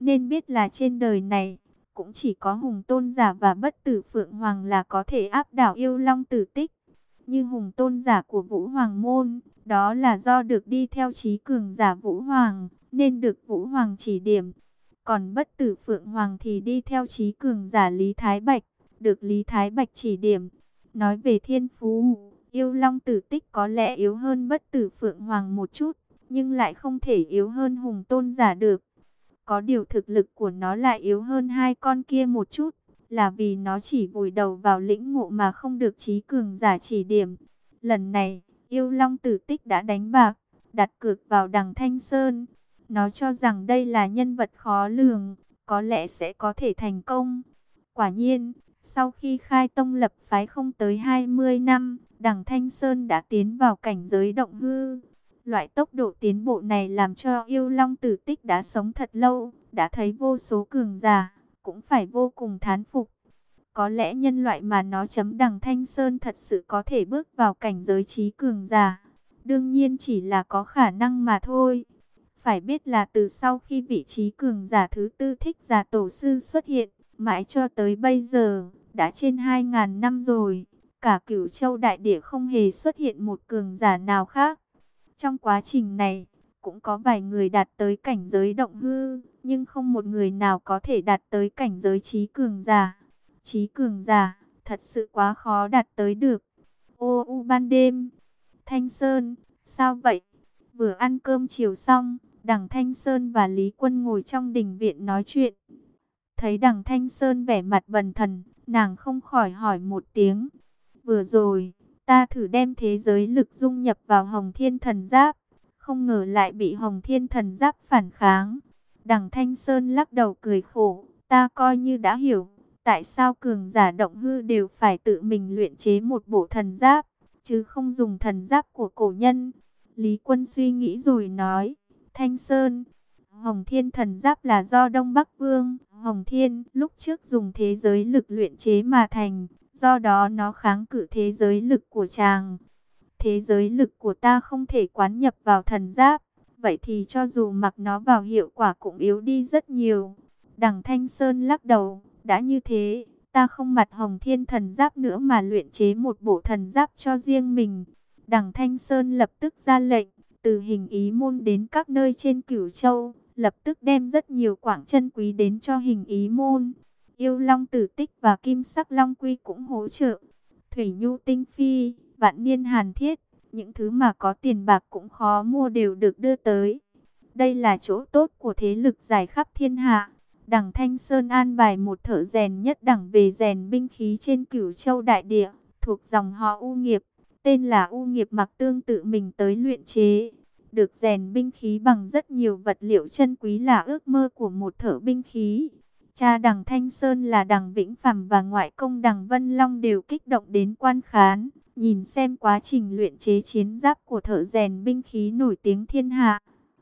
nên biết là trên đời này, cũng chỉ có Hùng Tôn Giả và Bất Tử Phượng Hoàng là có thể áp đảo Yêu Long Tử Tích. Như Hùng Tôn Giả của Vũ Hoàng Môn, đó là do được đi theo trí cường giả Vũ Hoàng, nên được Vũ Hoàng chỉ điểm. Còn Bất Tử Phượng Hoàng thì đi theo trí cường giả Lý Thái Bạch, được Lý Thái Bạch chỉ điểm. Nói về thiên phú, Yêu Long Tử Tích có lẽ yếu hơn Bất Tử Phượng Hoàng một chút, nhưng lại không thể yếu hơn Hùng Tôn Giả được. Có điều thực lực của nó lại yếu hơn hai con kia một chút, là vì nó chỉ vùi đầu vào lĩnh ngộ mà không được trí cường giả chỉ điểm. Lần này, Yêu Long Tử Tích đã đánh bạc, đặt cược vào Đằng Thanh Sơn. Nó cho rằng đây là nhân vật khó lường, có lẽ sẽ có thể thành công. Quả nhiên, sau khi khai tông lập phái không tới 20 năm, Đằng Thanh Sơn đã tiến vào cảnh giới động hư. Loại tốc độ tiến bộ này làm cho Yêu Long Tử Tích đã sống thật lâu, đã thấy vô số cường giả, cũng phải vô cùng thán phục. Có lẽ nhân loại mà nó chấm Đằng Thanh Sơn thật sự có thể bước vào cảnh giới trí cường giả. Đương nhiên chỉ là có khả năng mà thôi. Phải biết là từ sau khi vị trí cường giả thứ tư Thích Giả Tổ Sư xuất hiện, mãi cho tới bây giờ, đã trên 2.000 năm rồi. Cả Cửu Châu Đại Địa không hề xuất hiện một cường giả nào khác. Trong quá trình này, cũng có vài người đạt tới cảnh giới động hư, nhưng không một người nào có thể đạt tới cảnh giới trí cường giả. Trí cường giả, thật sự quá khó đạt tới được. Ô u ban đêm, Thanh Sơn, sao vậy? Vừa ăn cơm chiều xong, Đằng Thanh Sơn và Lý Quân ngồi trong đình viện nói chuyện. Thấy Đằng Thanh Sơn vẻ mặt bần thần, nàng không khỏi hỏi một tiếng. Vừa rồi, ta thử đem thế giới lực dung nhập vào Hồng Thiên Thần Giáp, không ngờ lại bị Hồng Thiên Thần Giáp phản kháng. Đằng Thanh Sơn lắc đầu cười khổ, ta coi như đã hiểu, tại sao cường giả động hư đều phải tự mình luyện chế một bộ thần giáp, chứ không dùng thần giáp của cổ nhân. Lý Quân suy nghĩ rồi nói, Thanh Sơn, Hồng Thiên Thần Giáp là do Đông Bắc Vương Hồng Thiên lúc trước dùng thế giới lực luyện chế mà thành, do đó nó kháng cự thế giới lực của chàng. Thế giới lực của ta không thể quán nhập vào thần giáp, vậy thì cho dù mặc nó vào hiệu quả cũng yếu đi rất nhiều. Đằng Thanh Sơn lắc đầu, đã như thế, ta không mặc Hồng Thiên Thần Giáp nữa mà luyện chế một bộ thần giáp cho riêng mình. Đằng Thanh Sơn lập tức ra lệnh, từ Hình Ý Môn đến các nơi trên Cửu Châu, lập tức đem rất nhiều quảng chân quý đến cho Hình Ý Môn. Yêu Long Tử Tích và Kim Sắc Long Quy cũng hỗ trợ. Thủy Nhu Tinh Phi, Vạn Niên Hàn Thiết, những thứ mà có tiền bạc cũng khó mua đều được đưa tới. Đây là chỗ tốt của thế lực giải khắp thiên hạ. Đằng Thanh Sơn an bài một thợ rèn nhất đẳng về rèn binh khí trên Cửu Châu Đại Địa, thuộc dòng họ U Nghiệp, tên là U Nghiệp Mặc Tương tự mình tới luyện chế. Được rèn binh khí bằng rất nhiều vật liệu chân quý là ước mơ của một thợ binh khí. Cha Đằng Thanh Sơn là Đằng Vĩnh Phàm và ngoại công Đằng Vân Long đều kích động đến quan khán, nhìn xem quá trình luyện chế chiến giáp của thợ rèn binh khí nổi tiếng thiên hạ.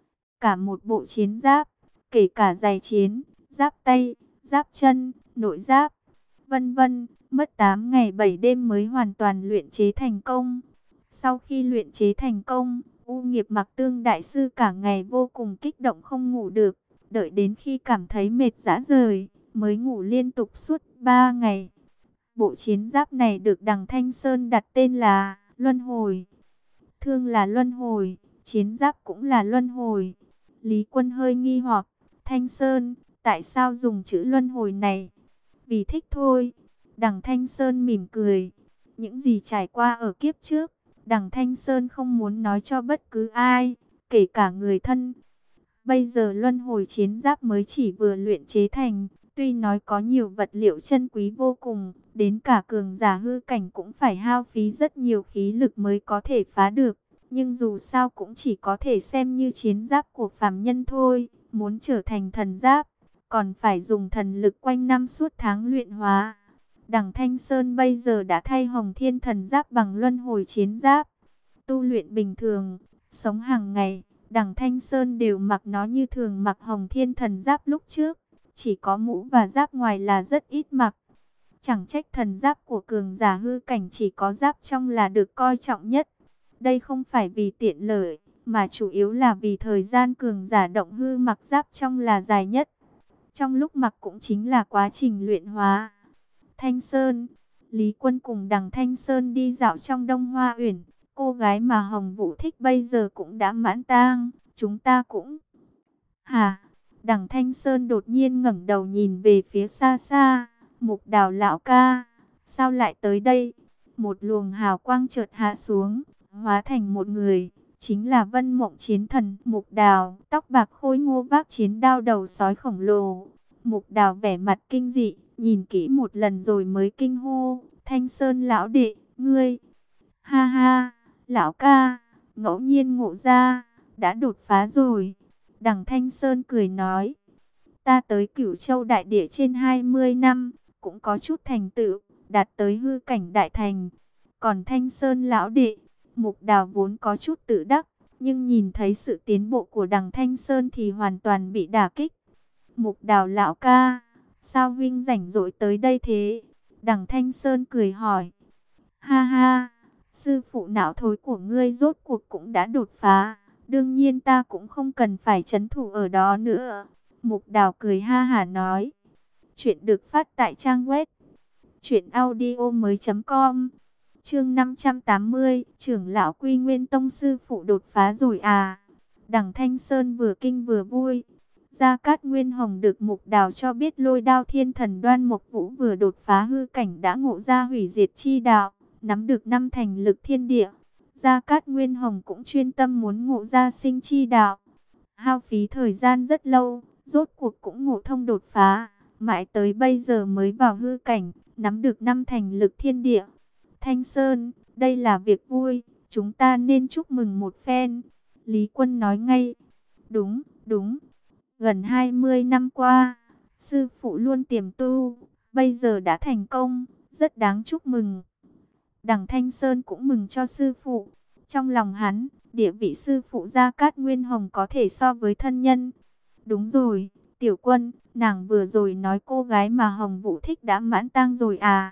Cả một bộ chiến giáp, kể cả giày chiến, giáp tay, giáp chân, nội giáp, vân vân, mất 8 ngày 7 đêm mới hoàn toàn luyện chế thành công. Sau khi luyện chế thành công, U Nghiệp Mặc Tương đại sư cả ngày vô cùng kích động không ngủ được, đợi đến khi cảm thấy mệt rã rời, mới ngủ liên tục suốt 3 ngày. Bộ chiến giáp này được Đằng Thanh Sơn đặt tên là Luân Hồi. Thương là luân hồi, chiến giáp cũng là luân hồi. Lý Quân hơi nghi hoặc, Thanh Sơn, tại sao dùng chữ luân hồi này? Vì thích thôi. Đằng Thanh Sơn mỉm cười. Những gì trải qua ở kiếp trước, Đằng Thanh Sơn không muốn nói cho bất cứ ai, kể cả người thân. Bây giờ luân hồi chiến giáp mới chỉ vừa luyện chế thành, tuy nói có nhiều vật liệu chân quý vô cùng, đến cả cường giả hư cảnh cũng phải hao phí rất nhiều khí lực mới có thể phá được. Nhưng dù sao cũng chỉ có thể xem như chiến giáp của phàm nhân thôi, muốn trở thành thần giáp, còn phải dùng thần lực quanh năm suốt tháng luyện hóa. Đằng Thanh Sơn bây giờ đã thay Hồng Thiên Thần Giáp bằng luân hồi chiến giáp. Tu luyện bình thường, sống hàng ngày, Đằng Thanh Sơn đều mặc nó như thường mặc Hồng Thiên Thần Giáp lúc trước. Chỉ có mũ và giáp ngoài là rất ít mặc. Chẳng trách thần giáp của cường giả hư cảnh chỉ có giáp trong là được coi trọng nhất. Đây không phải vì tiện lợi, mà chủ yếu là vì thời gian cường giả động hư mặc giáp trong là dài nhất. trong lúc mặc cũng chính là quá trình luyện hóa. Thanh Sơn, Lý Quân cùng Đằng Thanh Sơn đi dạo trong Đông Hoa Uyển. Cô gái mà Hồng Vũ thích bây giờ cũng đã mãn tang, chúng ta cũng... Hả? Đằng Thanh Sơn đột nhiên ngẩng đầu nhìn về phía xa xa. Mục Đào lão ca, sao lại tới đây? Một luồng hào quang chợt hạ xuống, hóa thành một người, chính là Vân Mộng Chiến Thần Mục Đào, tóc bạc khôi ngô vác chiến đao đầu sói khổng lồ. Mục Đào vẻ mặt kinh dị, nhìn kỹ một lần rồi mới kinh hô, Thanh Sơn lão đệ, ngươi. Ha ha, lão ca, ngẫu nhiên ngộ ra, đã đột phá rồi. Đằng Thanh Sơn cười nói, ta tới Cửu Châu đại địa trên 20 năm, cũng có chút thành tựu, đạt tới hư cảnh đại thành. Còn Thanh Sơn lão đệ, Mục Đào vốn có chút tự đắc, nhưng nhìn thấy sự tiến bộ của Đằng Thanh Sơn thì hoàn toàn bị đả kích. Mục Đào lão ca, sao huynh rảnh rỗi tới đây thế? Đằng Thanh Sơn cười hỏi. Ha ha, sư phụ não thối của ngươi rốt cuộc cũng đã đột phá, đương nhiên ta cũng không cần phải trấn thủ ở đó nữa. Mục Đào cười ha hả nói. Chuyện được phát tại trang web truyệnaudiomoi.com. Chương 580, trưởng lão Quy Nguyên Tông sư phụ đột phá rồi à? Đằng Thanh Sơn vừa kinh vừa vui. Gia Cát Nguyên Hồng được Mục Đào cho biết Lôi Đao Thiên Thần Đoan Mộc Vũ vừa đột phá hư cảnh đã ngộ ra hủy diệt chi đạo, nắm được 5 thành lực thiên địa. Gia Cát Nguyên Hồng cũng chuyên tâm muốn ngộ ra sinh chi đạo. Hao phí thời gian rất lâu, rốt cuộc cũng ngộ thông đột phá, mãi tới bây giờ mới vào hư cảnh, nắm được 5 thành lực thiên địa. Thanh Sơn, đây là việc vui, chúng ta nên chúc mừng một phen. Lý Quân nói ngay. Đúng, đúng. Gần 20 năm qua, sư phụ luôn tiềm tu, bây giờ đã thành công, rất đáng chúc mừng. Đằng Thanh Sơn cũng mừng cho sư phụ. Trong lòng hắn, địa vị sư phụ Gia Cát Nguyên Hồng có thể so với thân nhân. Đúng rồi, Tiểu Quân, nàng vừa rồi nói cô gái mà Hồng Vũ thích đã mãn tang rồi à?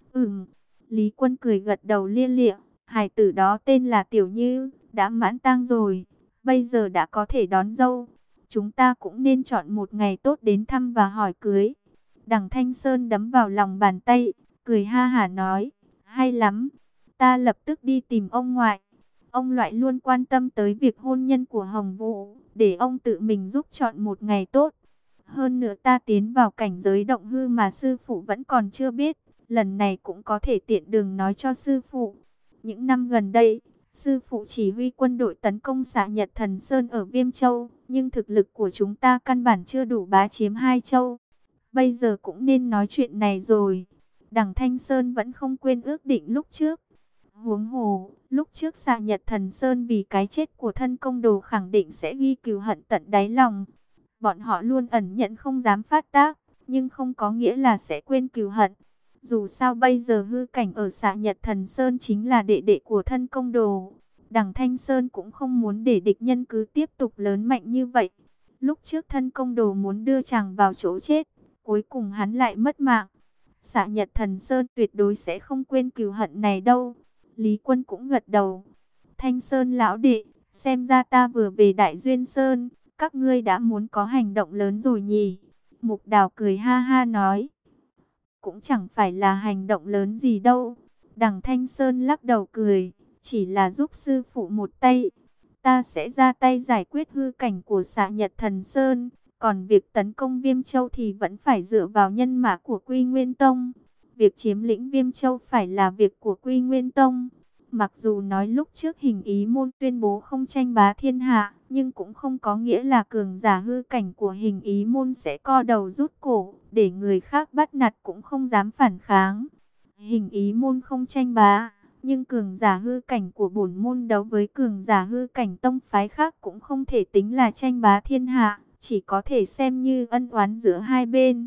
Lý Quân cười gật đầu lia lịa, hài tử đó tên là Tiểu Như, đã mãn tang rồi, bây giờ đã có thể đón dâu. Chúng ta cũng nên chọn một ngày tốt đến thăm và hỏi cưới. Đằng Thanh Sơn đấm vào lòng bàn tay, cười ha hả nói, hay lắm, ta lập tức đi tìm ông ngoại. Ông ngoại luôn quan tâm tới việc hôn nhân của Hồng Vũ, để ông tự mình giúp chọn một ngày tốt. Hơn nữa ta tiến vào cảnh giới động hư mà sư phụ vẫn còn chưa biết, lần này cũng có thể tiện đường nói cho sư phụ. Những năm gần đây, sư phụ chỉ huy quân đội tấn công Xạ Nhật Thần Sơn ở Viêm Châu, nhưng thực lực của chúng ta căn bản chưa đủ bá chiếm hai châu. Bây giờ cũng nên nói chuyện này rồi. Đằng Thanh Sơn vẫn không quên ước định lúc trước. Huống hồ, lúc trước Xạ Nhật Thần Sơn vì cái chết của thân công đồ khẳng định sẽ ghi cừu hận tận đáy lòng. Bọn họ luôn ẩn nhẫn không dám phát tác, nhưng không có nghĩa là sẽ quên cừu hận. Dù sao bây giờ hư cảnh ở Xạ Nhật Thần Sơn chính là đệ đệ của thân công đồ. Đằng Thanh Sơn cũng không muốn để địch nhân cứ tiếp tục lớn mạnh như vậy. Lúc trước thân công đồ muốn đưa chàng vào chỗ chết, cuối cùng hắn lại mất mạng. Xạ Nhật Thần Sơn tuyệt đối sẽ không quên cừu hận này đâu. Lý Quân cũng gật đầu. Thanh Sơn lão đệ, xem ra ta vừa về Đại Duyên Sơn, các ngươi đã muốn có hành động lớn rồi nhỉ? Mục Đào cười ha ha nói. Cũng chẳng phải là hành động lớn gì đâu. Đằng Thanh Sơn lắc đầu cười, chỉ là giúp sư phụ một tay. Ta sẽ ra tay giải quyết hư cảnh của Xạ Nhật Thần Sơn. Còn việc tấn công Viêm Châu thì vẫn phải dựa vào nhân mã của Quy Nguyên Tông. Việc chiếm lĩnh Viêm Châu phải là việc của Quy Nguyên Tông. Mặc dù nói lúc trước Hình Ý Môn tuyên bố không tranh bá thiên hạ, nhưng cũng không có nghĩa là cường giả hư cảnh của Hình Ý Môn sẽ co đầu rút cổ, để người khác bắt nạt cũng không dám phản kháng. Hình Ý Môn không tranh bá, nhưng cường giả hư cảnh của bổn môn đấu với cường giả hư cảnh tông phái khác cũng không thể tính là tranh bá thiên hạ, chỉ có thể xem như ân oán giữa hai bên.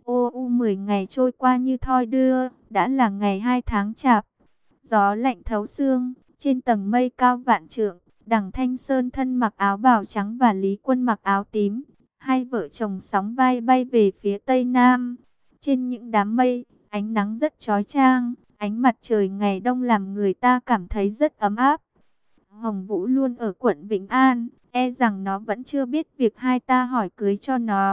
10 ngày trôi qua như thoi đưa, đã là ngày 2 tháng Chạp. Gió lạnh thấu xương, trên tầng mây cao vạn trượng, Đằng Thanh Sơn thân mặc áo bào trắng và Lý Quân mặc áo tím. Hai vợ chồng sóng vai bay về phía tây nam. Trên những đám mây, ánh nắng rất chói chang, ánh mặt trời ngày đông làm người ta cảm thấy rất ấm áp. Hồng Vũ luôn ở quận Vĩnh An, e rằng nó vẫn chưa biết việc hai ta hỏi cưới cho nó.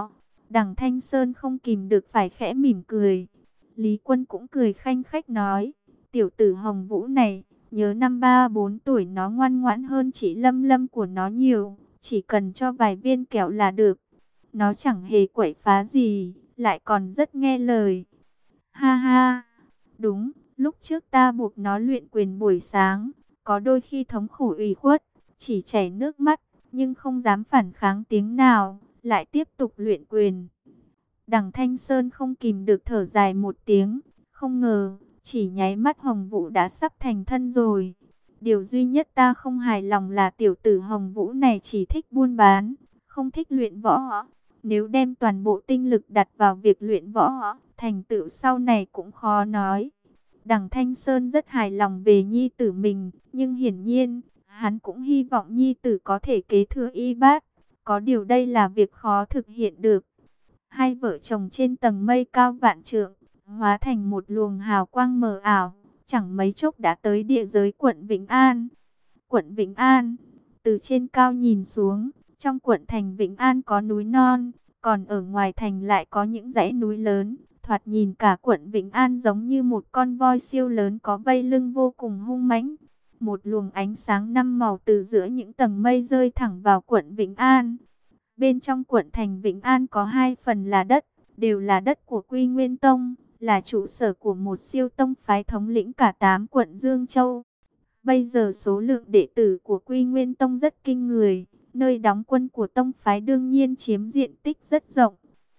Đằng Thanh Sơn không kìm được phải khẽ mỉm cười. Lý Quân cũng cười khanh khách nói, tiểu tử Hồng Vũ này, nhớ năm 3-4 tuổi nó ngoan ngoãn hơn chị Lâm Lâm của nó nhiều, chỉ cần cho vài viên kẹo là được. Nó chẳng hề quậy phá gì, lại còn rất nghe lời. Ha ha, đúng, lúc trước ta buộc nó luyện quyền buổi sáng, có đôi khi thống khổ ủy khuất, chỉ chảy nước mắt, nhưng không dám phản kháng tiếng nào, lại tiếp tục luyện quyền. Đằng Thanh Sơn không kìm được thở dài một tiếng, không ngờ, chỉ nháy mắt Hồng Vũ đã sắp thành thân rồi. Điều duy nhất ta không hài lòng là tiểu tử Hồng Vũ này chỉ thích buôn bán, không thích luyện võ. Nếu đem toàn bộ tinh lực đặt vào việc luyện võ, thành tựu sau này cũng khó nói. Đằng Thanh Sơn rất hài lòng về nhi tử mình, nhưng hiển nhiên, hắn cũng hy vọng nhi tử có thể kế thừa y bát. Có điều đây là việc khó thực hiện được. Hai vợ chồng trên tầng mây cao vạn trượng, hóa thành một luồng hào quang mờ ảo, chẳng mấy chốc đã tới địa giới quận Vĩnh An. Quận Vĩnh An, từ trên cao nhìn xuống, trong quận thành Vĩnh An có núi non, còn ở ngoài thành lại có những dãy núi lớn. Thoạt nhìn cả quận Vĩnh An giống như một con voi siêu lớn có vây lưng vô cùng hung mãnh. Một luồng ánh sáng năm màu từ giữa những tầng mây rơi thẳng vào quận Vĩnh An. Bên trong quận thành Vĩnh An có 2 phần là đất, đều là đất của Quy Nguyên Tông, là trụ sở của một siêu tông phái thống lĩnh cả 8 quận Dương Châu. Bây giờ số lượng đệ tử của Quy Nguyên Tông rất kinh người, nơi đóng quân của tông phái đương nhiên chiếm diện tích rất rộng.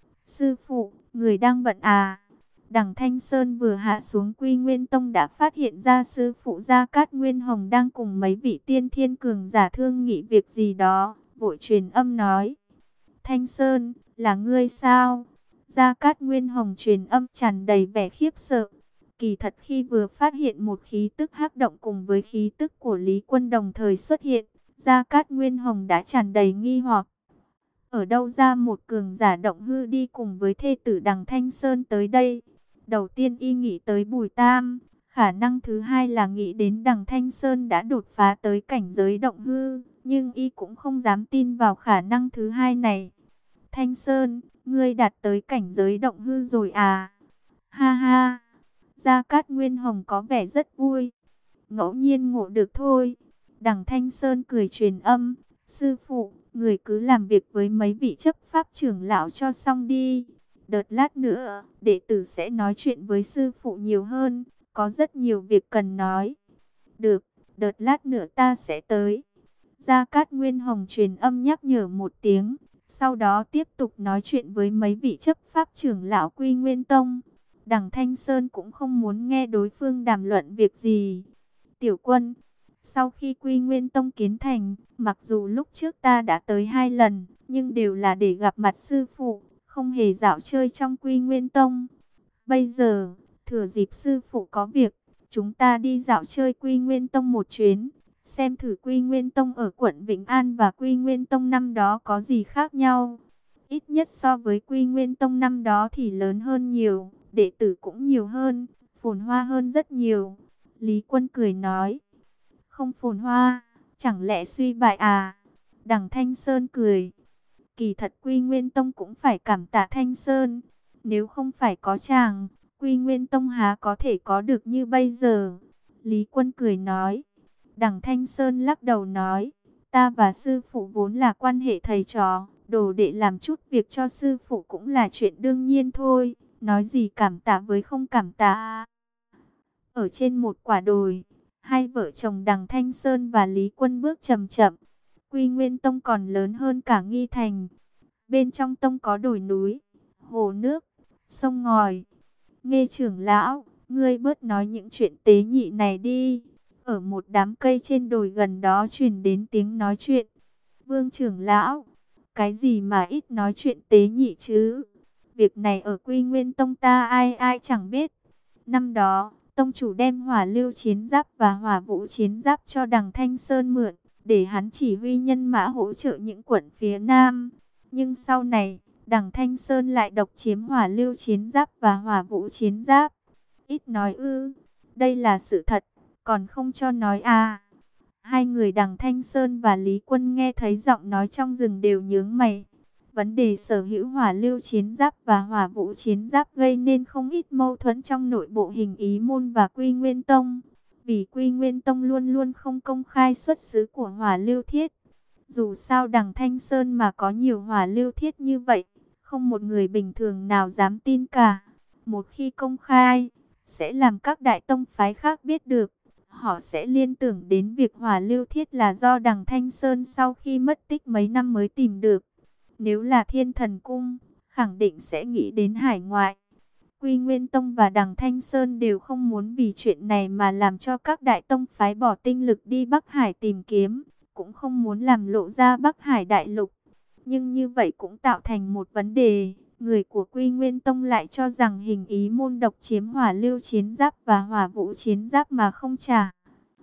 Sư phụ, người đang bận à? Đằng Thanh Sơn vừa hạ xuống Quy Nguyên Tông đã phát hiện ra sư phụ Gia Cát Nguyên Hồng đang cùng mấy vị tiên thiên cường giả thương nghị việc gì đó, vội truyền âm nói. Thanh Sơn, là ngươi sao? Gia Cát Nguyên Hồng truyền âm tràn đầy vẻ khiếp sợ. Kỳ thật khi vừa phát hiện một khí tức hắc động cùng với khí tức của Lý Quân đồng thời xuất hiện, Gia Cát Nguyên Hồng đã tràn đầy nghi hoặc. Ở đâu ra một cường giả động hư đi cùng với thê tử Đằng Thanh Sơn tới đây? Đầu tiên y nghĩ tới Bùi Tam, khả năng thứ hai là nghĩ đến Đằng Thanh Sơn đã đột phá tới cảnh giới động hư, nhưng y cũng không dám tin vào khả năng thứ hai này. Thanh Sơn, ngươi đạt tới cảnh giới động hư rồi à? Ha ha, Gia Cát Nguyên Hồng có vẻ rất vui. Ngẫu nhiên ngộ được thôi. Đằng Thanh Sơn cười truyền âm, sư phụ, người cứ làm việc với mấy vị chấp pháp trưởng lão cho xong đi. Đợt lát nữa, đệ tử sẽ nói chuyện với sư phụ nhiều hơn, có rất nhiều việc cần nói. Được, đợt lát nữa ta sẽ tới. Gia Cát Nguyên Hồng truyền âm nhắc nhở một tiếng, sau đó tiếp tục nói chuyện với mấy vị chấp pháp trưởng lão Quy Nguyên Tông. Đằng Thanh Sơn cũng không muốn nghe đối phương đàm luận việc gì. Tiểu Quân, sau khi Quy Nguyên Tông kiến thành, mặc dù lúc trước ta đã tới 2 lần, nhưng đều là để gặp mặt sư phụ, không hề dạo chơi trong Quy Nguyên Tông. Bây giờ, thừa dịp sư phụ có việc, chúng ta đi dạo chơi Quy Nguyên Tông một chuyến, xem thử Quy Nguyên Tông ở quận Vĩnh An và Quy Nguyên Tông năm đó có gì khác nhau. Ít nhất so với Quy Nguyên Tông năm đó thì lớn hơn nhiều, đệ tử cũng nhiều hơn, phồn hoa hơn rất nhiều. Lý Quân cười nói, không phồn hoa, chẳng lẽ suy bại à? Đằng Thanh Sơn cười, kỳ thật Quy Nguyên Tông cũng phải cảm tạ Thanh Sơn, nếu không phải có chàng, Quy Nguyên Tông há có thể có được như bây giờ. Lý Quân cười nói, đằng Thanh Sơn lắc đầu nói, ta và sư phụ vốn là quan hệ thầy trò, đồ đệ làm chút việc cho sư phụ cũng là chuyện đương nhiên thôi, nói gì cảm tạ với không cảm tạ. Ở trên một quả đồi, hai vợ chồng đằng Thanh Sơn và Lý Quân bước chậm chậm. Quy Nguyên Tông còn lớn hơn cả Nghi Thành. Bên trong tông có đồi núi, hồ nước, sông ngòi. Nghe trưởng lão, ngươi bớt nói những chuyện tế nhị này đi. Ở một đám cây trên đồi gần đó truyền đến tiếng nói chuyện. Vương trưởng lão, cái gì mà ít nói chuyện tế nhị chứ? Việc này ở Quy Nguyên Tông ta ai ai chẳng biết. Năm đó, tông chủ đem hỏa lưu chiến giáp và hỏa vũ chiến giáp cho đằng Thanh Sơn mượn, để hắn chỉ huy nhân mã hỗ trợ những quận phía Nam. Nhưng sau này, đằng Thanh Sơn lại độc chiếm hỏa lưu chiến giáp và hỏa vũ chiến giáp. Ít nói ư, đây là sự thật, còn không cho nói à. Hai người đằng Thanh Sơn và Lý Quân nghe thấy giọng nói trong rừng đều nhướng mày. Vấn đề sở hữu hỏa lưu chiến giáp và hỏa vũ chiến giáp gây nên không ít mâu thuẫn trong nội bộ Hình Ý môn và Quy Nguyên tông. Vì Quy Nguyên tông luôn luôn không công khai xuất xứ của hỏa lưu thiết. Dù sao đằng Thanh Sơn mà có nhiều hỏa lưu thiết như vậy, không một người bình thường nào dám tin cả. Một khi công khai, sẽ làm các đại tông phái khác biết được. Họ sẽ liên tưởng đến việc hỏa lưu thiết là do đằng Thanh Sơn sau khi mất tích mấy năm mới tìm được. Nếu là Thiên Thần Cung, khẳng định sẽ nghĩ đến hải ngoại. Quy Nguyên Tông và đằng Thanh Sơn đều không muốn vì chuyện này mà làm cho các đại tông phái bỏ tinh lực đi Bắc Hải tìm kiếm, cũng không muốn làm lộ ra Bắc Hải đại lục. Nhưng như vậy cũng tạo thành một vấn đề, người của Quy Nguyên Tông lại cho rằng Hình Ý môn độc chiếm hỏa lưu chiến giáp và hỏa vũ chiến giáp mà không trả.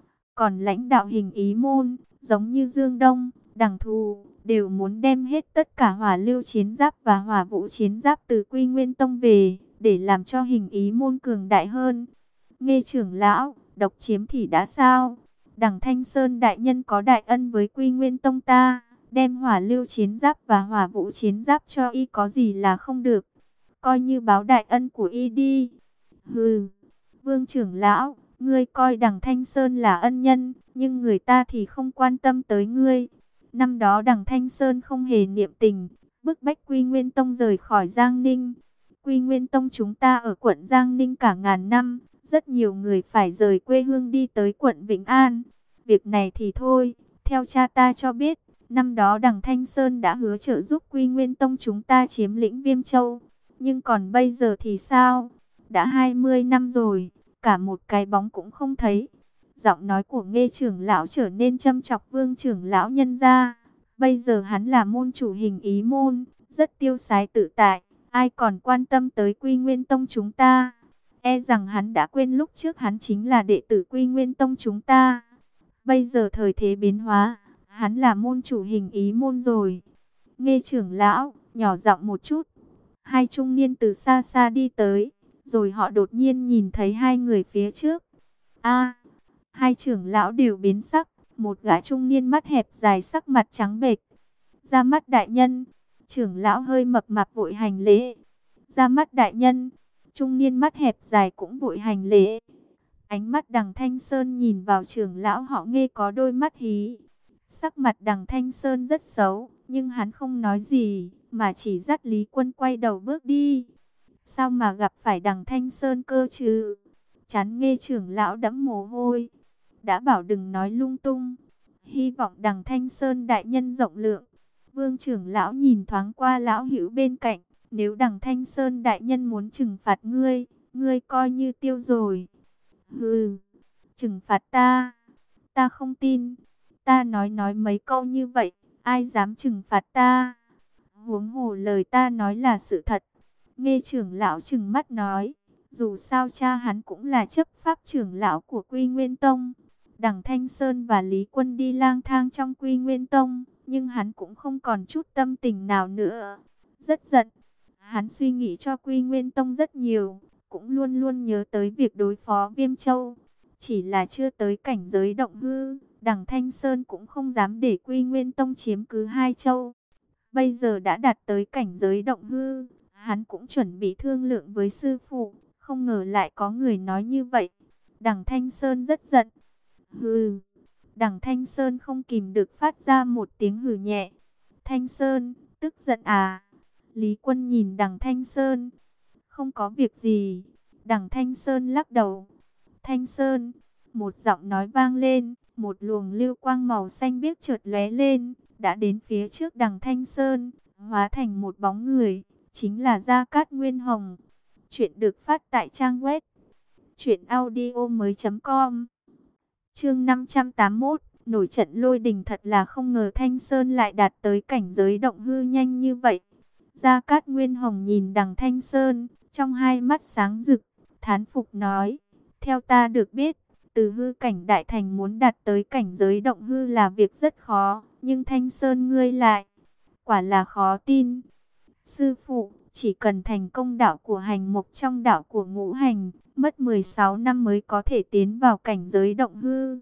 Còn lãnh đạo Hình Ý môn, giống như Dương Đông, Đằng Thù, đều muốn đem hết tất cả hỏa lưu chiến giáp và hỏa vũ chiến giáp từ Quy Nguyên Tông về, để làm cho Hình Ý môn cường đại hơn. Nghe trưởng lão, độc chiếm thì đã sao? Đằng Thanh Sơn đại nhân có đại ân với Quy Nguyên Tông ta, đem hỏa lưu chiến giáp và hỏa vũ chiến giáp cho y có gì là không được. Coi như báo đại ân của y đi. Hừ, Vương trưởng lão, ngươi coi đằng Thanh Sơn là ân nhân, nhưng người ta thì không quan tâm tới ngươi. Năm đó đằng Thanh Sơn không hề niệm tình, bức bách Quy Nguyên Tông rời khỏi Giang Ninh. Quy Nguyên Tông chúng ta ở quận Giang Ninh cả ngàn năm, rất nhiều người phải rời quê hương đi tới quận Vĩnh An. Việc này thì thôi, theo cha ta cho biết, năm đó đằng Thanh Sơn đã hứa trợ giúp Quy Nguyên Tông chúng ta chiếm lĩnh Viêm Châu. Nhưng còn bây giờ thì sao? Đã 20 năm rồi, cả một cái bóng cũng không thấy. Giọng nói của Nghê trưởng lão trở nên châm chọc Vương trưởng lão nhân ra. Bây giờ hắn là môn chủ Hình Ý môn, rất tiêu sái tự tại, ai còn quan tâm tới Quy Nguyên Tông chúng ta. E rằng hắn đã quên lúc trước hắn chính là đệ tử Quy Nguyên Tông chúng ta. Bây giờ thời thế biến hóa, hắn là môn chủ Hình Ý môn rồi. Nghê trưởng lão, nhỏ giọng một chút. Hai trung niên từ xa xa đi tới, rồi họ đột nhiên nhìn thấy hai người phía trước. A, hai trưởng lão đều biến sắc, một gã trung niên mắt hẹp dài sắc mặt trắng bệch. Ra mắt đại nhân, trưởng lão hơi mập mạp vội hành lễ. Ra mắt đại nhân, trung niên mắt hẹp dài cũng vội hành lễ. Ánh mắt đằng Thanh Sơn nhìn vào trưởng lão họ Nghê có đôi mắt hí. Sắc mặt đằng Thanh Sơn rất xấu, nhưng hắn không nói gì, mà chỉ dắt Lý Quân quay đầu bước đi. Sao mà gặp phải đằng Thanh Sơn cơ chứ? Chán Nghê trưởng lão đẫm mồ hôi. Đã bảo đừng nói lung tung. Hy vọng đằng Thanh Sơn đại nhân rộng lượng. Vương trưởng lão nhìn thoáng qua lão hữu bên cạnh. Nếu đằng Thanh Sơn đại nhân muốn trừng phạt ngươi, ngươi coi như tiêu rồi. Hừ, trừng phạt ta? Ta không tin. Ta nói mấy câu như vậy, ai dám trừng phạt ta? Huống hồ lời ta nói là sự thật. Nghê trưởng lão trừng mắt nói, dù sao cha hắn cũng là chấp pháp trưởng lão của Quy Nguyên Tông. Đằng Thanh Sơn và Lý Quân đi lang thang trong Quy Nguyên Tông, nhưng hắn cũng không còn chút tâm tình nào nữa. Rất giận, hắn suy nghĩ cho Quy Nguyên Tông rất nhiều, cũng luôn luôn nhớ tới việc đối phó Viêm Châu. Chỉ là chưa tới cảnh giới động hư, đằng Thanh Sơn cũng không dám để Quy Nguyên Tông chiếm cứ hai châu. Bây giờ đã đạt tới cảnh giới động hư, hắn cũng chuẩn bị thương lượng với sư phụ, không ngờ lại có người nói như vậy. Đằng Thanh Sơn rất giận. Hừ, đằng Thanh Sơn không kìm được phát ra một tiếng hừ nhẹ. Thanh Sơn, tức giận à? Lý Quân nhìn đằng Thanh Sơn. Không có việc gì. Đằng Thanh Sơn lắc đầu. Thanh Sơn, một giọng nói vang lên, một luồng lưu quang màu xanh biếc chợt lóe lên, đã đến phía trước đằng Thanh Sơn, hóa thành một bóng người, chính là Gia Cát Nguyên Hồng. Chuyện được phát tại trang web truyệnaudiomoi.com. Chương 581, nổi trận lôi đình, thật là không ngờ Thanh Sơn lại đạt tới cảnh giới động hư nhanh như vậy. Gia Cát Nguyên Hồng nhìn đằng Thanh Sơn, trong hai mắt sáng rực, thán phục nói: theo ta được biết, từ hư cảnh đại thành muốn đạt tới cảnh giới động hư là việc rất khó, nhưng Thanh Sơn ngươi lại, quả là khó tin. Sư phụ, chỉ cần thành công đạo của hành mộc trong đạo của ngũ hành, mất 16 năm mới có thể tiến vào cảnh giới động hư.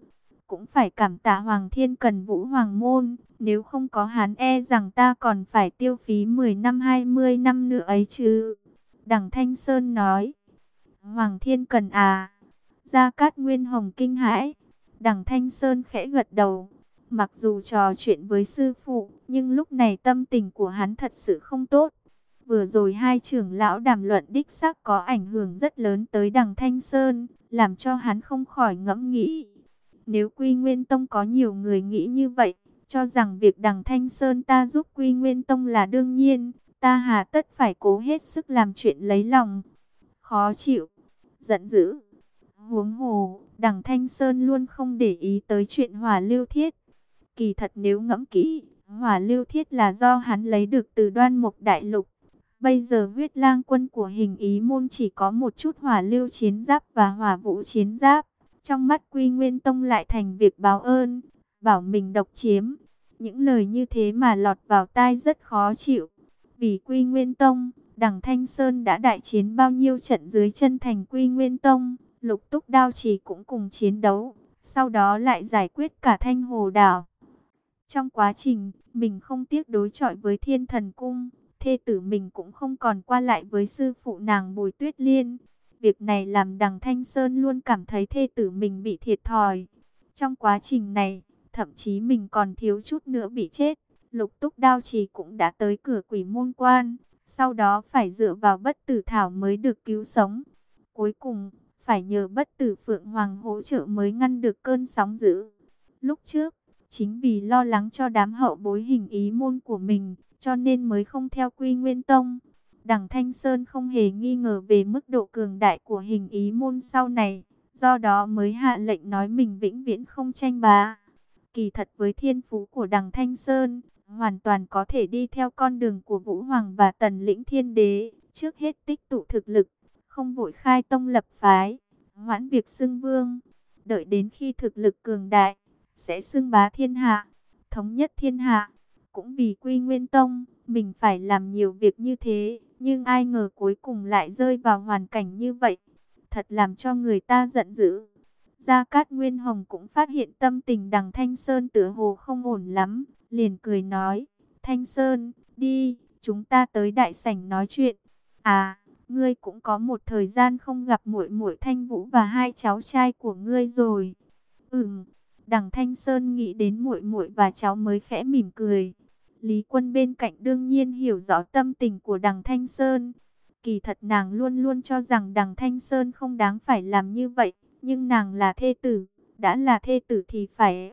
cũng phải cảm tạ Hoàng Thiên Cần Vũ Hoàng Môn, nếu không có hắn e rằng ta còn phải tiêu phí 10 năm 20 năm nữa ấy chứ. Đằng Thanh Sơn nói, Hoàng Thiên Cần à? Gia Cát Nguyên Hồng kinh hãi. Đằng Thanh Sơn khẽ gật đầu. Mặc dù trò chuyện với sư phụ, nhưng lúc này tâm tình của hắn thật sự không tốt. Vừa rồi hai trưởng lão đàm luận đích xác có ảnh hưởng rất lớn tới Đằng Thanh Sơn, làm cho hắn không khỏi ngẫm nghĩ. Nếu Quy Nguyên Tông có nhiều người nghĩ như vậy, cho rằng việc Đằng Thanh Sơn ta giúp Quy Nguyên Tông là đương nhiên, ta hà tất phải cố hết sức làm chuyện lấy lòng. Khó chịu, giận dữ. Huống hồ, Đằng Thanh Sơn luôn không để ý tới chuyện Hỏa Lưu Thiết. Kỳ thật nếu ngẫm kỹ, Hỏa Lưu Thiết là do hắn lấy được từ Đoan Mục Đại Lục. Bây giờ huyết lang quân của Hình Ý Môn chỉ có một chút hỏa lưu chiến giáp và hỏa vũ chiến giáp. Trong mắt Quy Nguyên Tông lại thành việc báo ơn, bảo mình độc chiếm. Những lời như thế mà lọt vào tai rất khó chịu. Vì Quy Nguyên Tông, Đằng Thanh Sơn đã đại chiến bao nhiêu trận dưới chân thành Quy Nguyên Tông. Lục Túc Đao Chỉ cũng cùng chiến đấu, sau đó lại giải quyết cả Thanh Hồ Đảo. Trong quá trình, mình không tiếc đối chọi với Thiên Thần Cung, thê tử mình cũng không còn qua lại với sư phụ nàng Bùi Tuyết Liên. Việc này làm Đằng Thanh Sơn luôn cảm thấy thê tử mình bị thiệt thòi. Trong quá trình này, thậm chí mình còn thiếu chút nữa bị chết. Lục Túc Đao Chỉ cũng đã tới cửa Quỷ Môn Quan, sau đó phải dựa vào Bất Tử Thảo mới được cứu sống. Cuối cùng, phải nhờ Bất Tử Phượng Hoàng hỗ trợ mới ngăn được cơn sóng dữ. Lúc trước, chính vì lo lắng cho đám hậu bối Hình Ý Môn của mình, cho nên mới không theo Quy Nguyên Tông. Đằng Thanh Sơn không hề nghi ngờ về mức độ cường đại của Hình Ý Môn sau này, do đó mới hạ lệnh nói mình vĩnh viễn không tranh bá. Kỳ thật với thiên phú của Đằng Thanh Sơn, hoàn toàn có thể đi theo con đường của Vũ Hoàng và Tần Lĩnh Thiên Đế, trước hết tích tụ thực lực, không vội khai tông lập phái, hoãn việc xưng vương, đợi đến khi thực lực cường đại, sẽ xưng bá thiên hạ, thống nhất thiên hạ. Cũng vì Quy Nguyên Tông, mình phải làm nhiều việc như thế, nhưng ai ngờ cuối cùng lại rơi vào hoàn cảnh như vậy, thật làm cho người ta giận dữ. Gia Cát Nguyên Hồng cũng phát hiện tâm tình Đằng Thanh Sơn tựa hồ không ổn lắm, liền cười nói, Thanh Sơn, đi, chúng ta tới đại sảnh nói chuyện. À, ngươi cũng có một thời gian không gặp muội muội Thanh Vũ và hai cháu trai của ngươi rồi. Đằng Thanh Sơn nghĩ đến muội muội và cháu mới khẽ mỉm cười. Lý Quân bên cạnh đương nhiên hiểu rõ tâm tình của Đằng Thanh Sơn. Kỳ thật nàng luôn luôn cho rằng Đằng Thanh Sơn không đáng phải làm như vậy, nhưng nàng là thê tử, đã là thê tử thì phải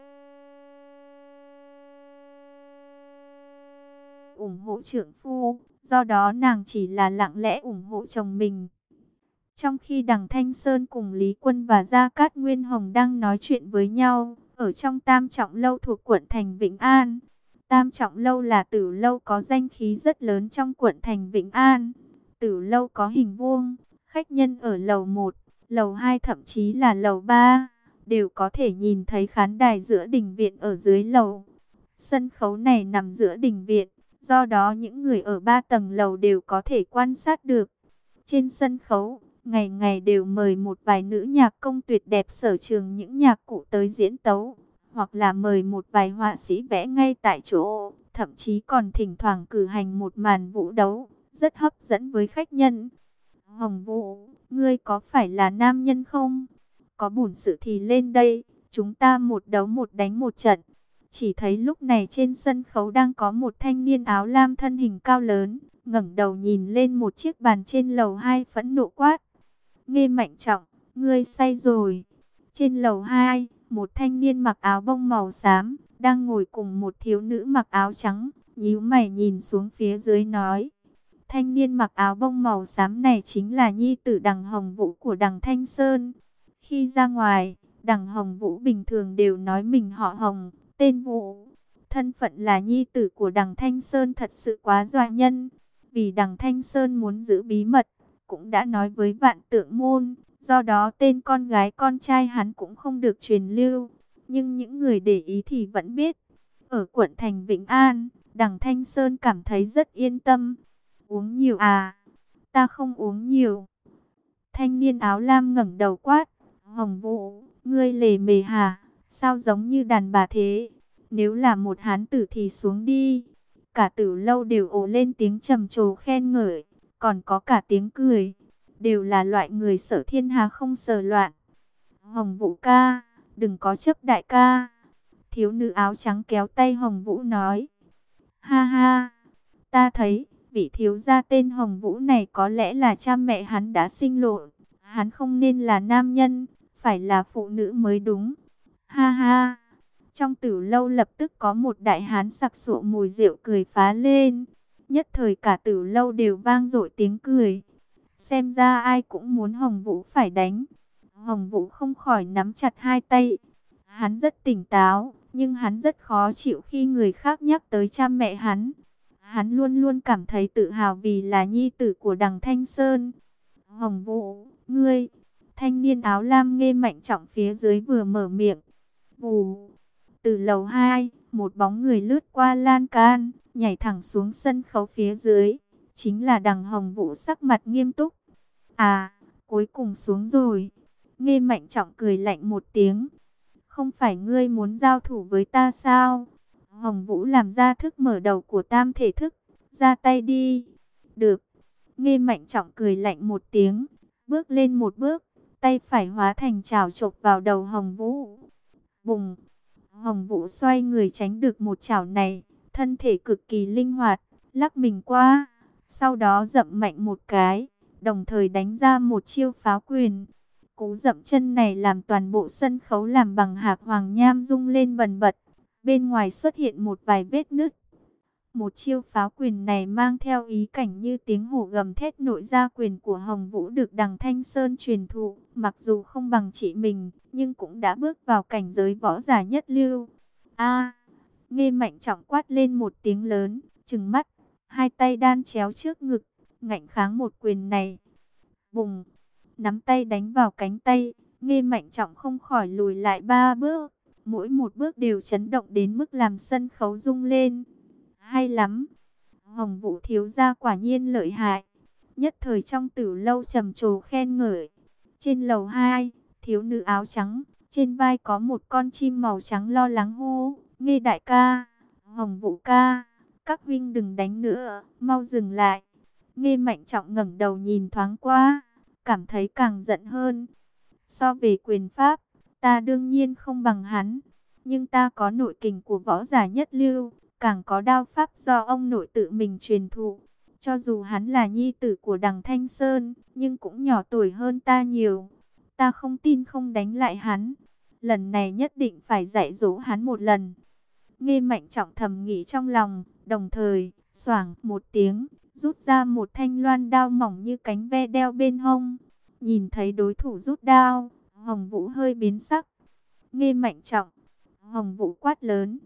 ủng hộ trượng phu, do đó nàng chỉ là lặng lẽ ủng hộ chồng mình. Trong khi Đằng Thanh Sơn cùng Lý Quân và Gia Cát Nguyên Hồng đang nói chuyện với nhau, ở trong Tam Trọng Lâu thuộc quận thành Vĩnh An. Tam Trọng Lâu là tử lâu có danh khí rất lớn trong quận thành Vĩnh An. Tử lâu có hình vuông, khách nhân ở lầu 1, lầu 2 thậm chí là lầu 3, đều có thể nhìn thấy khán đài giữa đình viện ở dưới lầu. Sân khấu này nằm giữa đình viện, do đó những người ở 3 tầng lầu đều có thể quan sát được. Trên sân khấu, ngày ngày đều mời một vài nữ nhạc công tuyệt đẹp sở trường những nhạc cụ tới diễn tấu, hoặc là mời một vài họa sĩ vẽ ngay tại chỗ, thậm chí còn thỉnh thoảng cử hành một màn vũ đấu, rất hấp dẫn với khách nhân. Hồng Vũ, ngươi có phải là nam nhân không? Có bổn sự thì lên đây, chúng ta một đấu một đánh một trận. Chỉ thấy lúc này trên sân khấu đang có một thanh niên áo lam thân hình cao lớn, ngẩng đầu nhìn lên một chiếc bàn trên lầu 2 phẫn nộ quát. Nghe Mạnh Trọng, ngươi say rồi. Trên lầu 2, một thanh niên mặc áo bông màu xám, đang ngồi cùng một thiếu nữ mặc áo trắng, nhíu mày nhìn xuống phía dưới nói. Thanh niên mặc áo bông màu xám này chính là nhi tử Đằng Hồng Vũ của Đằng Thanh Sơn. Khi ra ngoài, Đằng Hồng Vũ bình thường đều nói mình họ Hồng, tên Vũ. Thân phận là nhi tử của Đằng Thanh Sơn thật sự quá dọa nhân. Vì Đằng Thanh Sơn muốn giữ bí mật, cũng đã nói với Vạn Tượng Môn, do đó tên con gái con trai hắn cũng không được truyền lưu. Nhưng những người để ý thì vẫn biết. Ở quận thành Vĩnh An, Đằng Thanh Sơn cảm thấy rất yên tâm. Uống nhiều à? Ta không uống nhiều. Thanh niên áo lam ngẩng đầu quát. Hồng Vũ, ngươi lề mề hả? Sao giống như đàn bà thế? Nếu là một hán tử thì xuống đi. Cả Tử Lâu đều ồ lên tiếng trầm trồ khen ngợi, còn có cả tiếng cười. Đều là loại người sợ thiên hà không sợ loạn. Hồng Vũ ca, đừng có chấp đại ca. Thiếu nữ áo trắng kéo tay Hồng Vũ nói. Ha ha, ta thấy vị thiếu gia tên Hồng Vũ này có lẽ là cha mẹ hắn đã sinh lộn. Hắn không nên là nam nhân, phải là phụ nữ mới đúng. Ha ha, trong Tử Lâu lập tức có một đại hán sặc sụa mùi rượu cười phá lên. Nhất thời cả Tử Lâu đều vang dội tiếng cười. Xem ra ai cũng muốn Hồng Vũ phải đánh. Hồng Vũ không khỏi nắm chặt hai tay. Hắn rất tỉnh táo, nhưng hắn rất khó chịu khi người khác nhắc tới cha mẹ hắn. Hắn luôn luôn cảm thấy tự hào vì là nhi tử của Đằng Thanh Sơn. Hồng Vũ, ngươi, thanh niên áo lam Nghê Mạnh Trọng phía dưới vừa mở miệng. Vù, từ lầu 2, một bóng người lướt qua lan can, nhảy thẳng xuống sân khấu phía dưới. Chính là Đằng Hồng Vũ sắc mặt nghiêm túc. À, cuối cùng xuống rồi. Nghê Mạnh Trọng cười lạnh một tiếng. Không phải ngươi muốn giao thủ với ta sao? Hồng Vũ làm ra thức mở đầu của tam thể thức. Ra tay đi. Được. Nghê Mạnh Trọng cười lạnh một tiếng. Bước lên một bước. Tay phải hóa thành chảo chộp vào đầu Hồng Vũ. Bùng. Hồng Vũ xoay người tránh được một chảo này. Thân thể cực kỳ linh hoạt. Lắc mình qua. Sau đó dậm mạnh một cái. Đồng thời đánh ra một chiêu pháo quyền. Cú dậm chân này làm toàn bộ sân khấu làm bằng hạc hoàng nham rung lên bần bật. Bên ngoài xuất hiện một vài vết nứt. Một chiêu pháo quyền này mang theo ý cảnh như tiếng hổ gầm thét nội gia quyền của Hồng Vũ được Đằng Thanh Sơn truyền thụ. Mặc dù không bằng chị mình, nhưng cũng đã bước vào cảnh giới võ giả nhất lưu. A, Nghê Mạnh Trọng quát lên một tiếng lớn, trừng mắt, hai tay đan chéo trước ngực, ngạnh kháng một quyền này. Bùng! Nắm tay đánh vào cánh tay, Nghê Mạnh Trọng không khỏi lùi lại 3 bước. Mỗi một bước đều chấn động đến mức làm sân khấu rung lên. Hay lắm! Hồng Vũ thiếu gia quả nhiên lợi hại. Nhất thời trong Tử Lâu trầm trồ khen ngợi. Trên lầu 2, thiếu nữ áo trắng, trên vai có một con chim màu trắng lo lắng hô. Nghê đại ca, Hồng Vũ ca, các huynh đừng đánh nữa, mau dừng lại. Nghê Mạnh Trọng ngẩng đầu nhìn thoáng qua, cảm thấy càng giận hơn. So về quyền pháp, ta đương nhiên không bằng hắn, nhưng ta có nội kình của võ giả nhất lưu, càng có đao pháp do ông nội tự mình truyền thụ. Cho dù hắn là nhi tử của Đằng Thanh Sơn, nhưng cũng nhỏ tuổi hơn ta nhiều. Ta không tin không đánh lại hắn. Lần này nhất định phải dạy dỗ hắn một lần. Nghê Mạnh Trọng thầm nghĩ trong lòng, đồng thời, xoảng một tiếng, rút ra một thanh loan đao mỏng như cánh ve đeo bên hông. Nhìn thấy đối thủ rút đao, Hồng Vũ hơi biến sắc. Nghê Mạnh Trọng, Hồng Vũ quát lớn.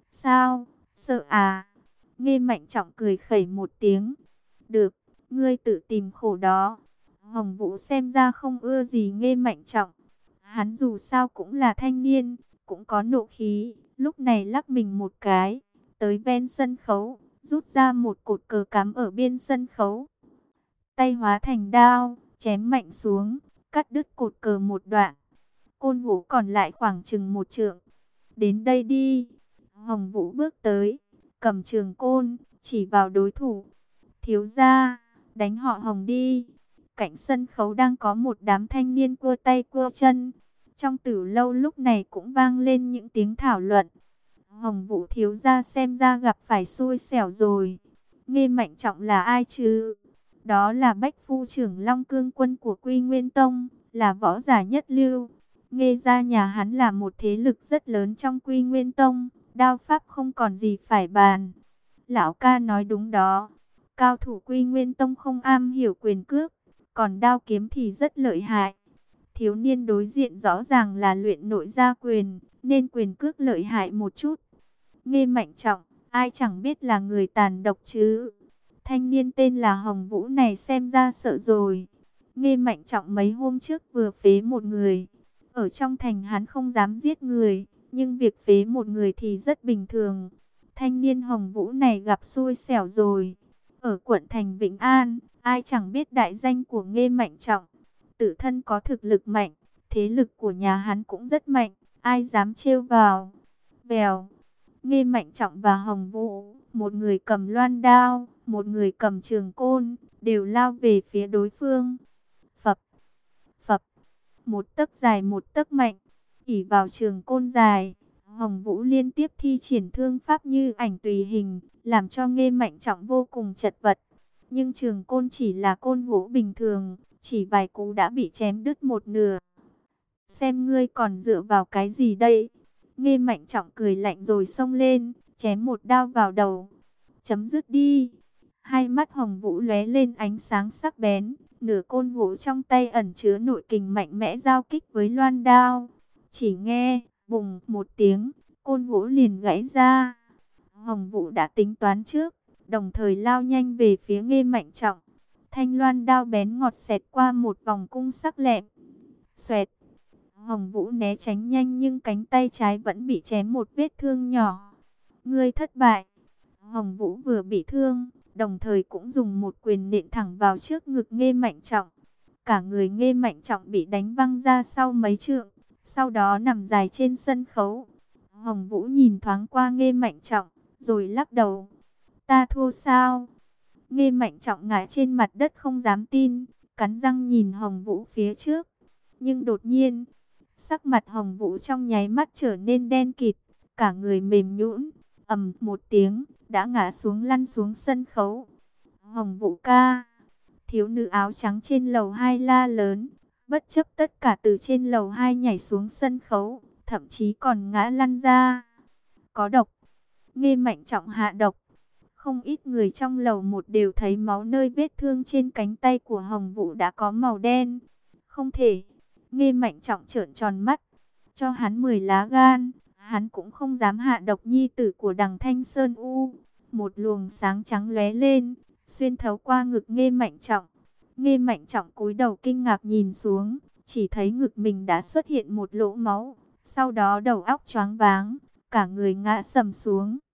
Sao, sợ à? Nghê Mạnh Trọng cười khẩy một tiếng. Được, ngươi tự tìm khổ đó. Hồng Vũ xem ra không ưa gì Nghê Mạnh Trọng. Hắn dù sao cũng là thanh niên, cũng có nộ khí. Lúc này lắc mình một cái, tới ven sân khấu, rút ra một cột cờ cắm ở biên sân khấu. Tay hóa thành đao, chém mạnh xuống, cắt đứt cột cờ một đoạn. Côn gỗ còn lại khoảng chừng 1 trượng. Đến đây đi. Hồng Vũ bước tới, cầm trường côn, chỉ vào đối thủ. Thiếu gia, đánh họ Hồng đi. Cạnh sân khấu đang có một đám thanh niên cua tay cua chân. Trong Tử Lâu lúc này cũng vang lên những tiếng thảo luận. Hồng Vũ thiếu gia xem ra gặp phải xui xẻo rồi. Nghê Mạnh Trọng là ai chứ? Đó là Bách Phu trưởng Long Cương Quân của Quy Nguyên Tông, là võ giả nhất lưu. Nghê gia nhà hắn là một thế lực rất lớn trong Quy Nguyên Tông, đao pháp không còn gì phải bàn. Lão ca nói đúng đó. Cao thủ Quy Nguyên Tông không am hiểu quyền cước, còn đao kiếm thì rất lợi hại. Thiếu niên đối diện rõ ràng là luyện nội gia quyền, nên quyền cước lợi hại một chút. Nghê Mạnh Trọng, ai chẳng biết là người tàn độc chứ. Thanh niên tên là Hồng Vũ này xem ra sợ rồi. Nghê Mạnh Trọng mấy hôm trước vừa phế một người. Ở trong thành hắn không dám giết người, nhưng việc phế một người thì rất bình thường. Thanh niên Hồng Vũ này gặp xui xẻo rồi. Ở quận thành Vĩnh An, ai chẳng biết đại danh của Nghê Mạnh Trọng. Tự thân có thực lực mạnh, thế lực của nhà hắn cũng rất mạnh. ai dám trêu vào. Vèo, Nghê Mạnh Trọng và Hồng Vũ, một người cầm loan đao, một người cầm trường côn, đều lao về phía đối phương. Phập, phập, một tấc dài một tấc mạnh, ỷ vào trường côn dài, Hồng Vũ liên tiếp thi triển thương pháp như ảnh tùy hình, làm cho Nghê Mạnh Trọng vô cùng chật vật. Nhưng trường côn chỉ là côn gỗ bình thường, chỉ vài cú đã bị chém đứt một nửa. Xem ngươi còn dựa vào cái gì đây? Nghê Mạnh Trọng cười lạnh rồi xông lên, chém một đao vào đầu. Chấm dứt đi. Hai mắt Hồng Vũ lóe lên ánh sáng sắc bén, nửa côn gỗ trong tay ẩn chứa nội kình mạnh mẽ giao kích với loan đao. Chỉ nghe bùng một tiếng, côn gỗ liền gãy ra. Hồng Vũ đã tính toán trước, đồng thời lao nhanh về phía Nghê Mạnh Trọng. Thanh loan đao bén ngọt xẹt qua một vòng cung sắc lẹm. Xoẹt. Hồng Vũ né tránh nhanh nhưng cánh tay trái vẫn bị chém một vết thương nhỏ. Ngươi thất bại. Hồng Vũ vừa bị thương, đồng thời cũng dùng một quyền nện thẳng vào trước ngực Nghê Mạnh Trọng. Cả người Nghê Mạnh Trọng bị đánh văng ra sau mấy trượng, sau đó nằm dài trên sân khấu. Hồng Vũ nhìn thoáng qua Nghê Mạnh Trọng, rồi lắc đầu. Ta thua sao? Nghê Mạnh Trọng ngã trên mặt đất không dám tin, cắn răng nhìn Hồng Vũ phía trước. Nhưng đột nhiên, sắc mặt Hồng Vũ trong nháy mắt trở nên đen kịt, cả người mềm nhũn, ầm một tiếng, đã ngã xuống lăn xuống sân khấu. Hồng Vũ ca! Thiếu nữ áo trắng trên lầu 2 la lớn, bất chấp tất cả từ trên lầu 2 nhảy xuống sân khấu, thậm chí còn ngã lăn ra. Có độc! Nghê Mạnh Trọng hạ độc. Không ít người trong lầu một đều thấy máu nơi vết thương trên cánh tay của Hồng Vũ đã có màu đen. Không thể! Nghê Mạnh Trọng trợn tròn mắt, cho hắn 10 lá gan, hắn cũng không dám hạ độc nhi tử của Đằng Thanh Sơn U. Một luồng sáng trắng lóe lên, xuyên thấu qua ngực Nghê Mạnh Trọng. Nghê Mạnh Trọng cúi đầu kinh ngạc nhìn xuống, chỉ thấy ngực mình đã xuất hiện một lỗ máu, sau đó đầu óc choáng váng, cả người ngã sầm xuống.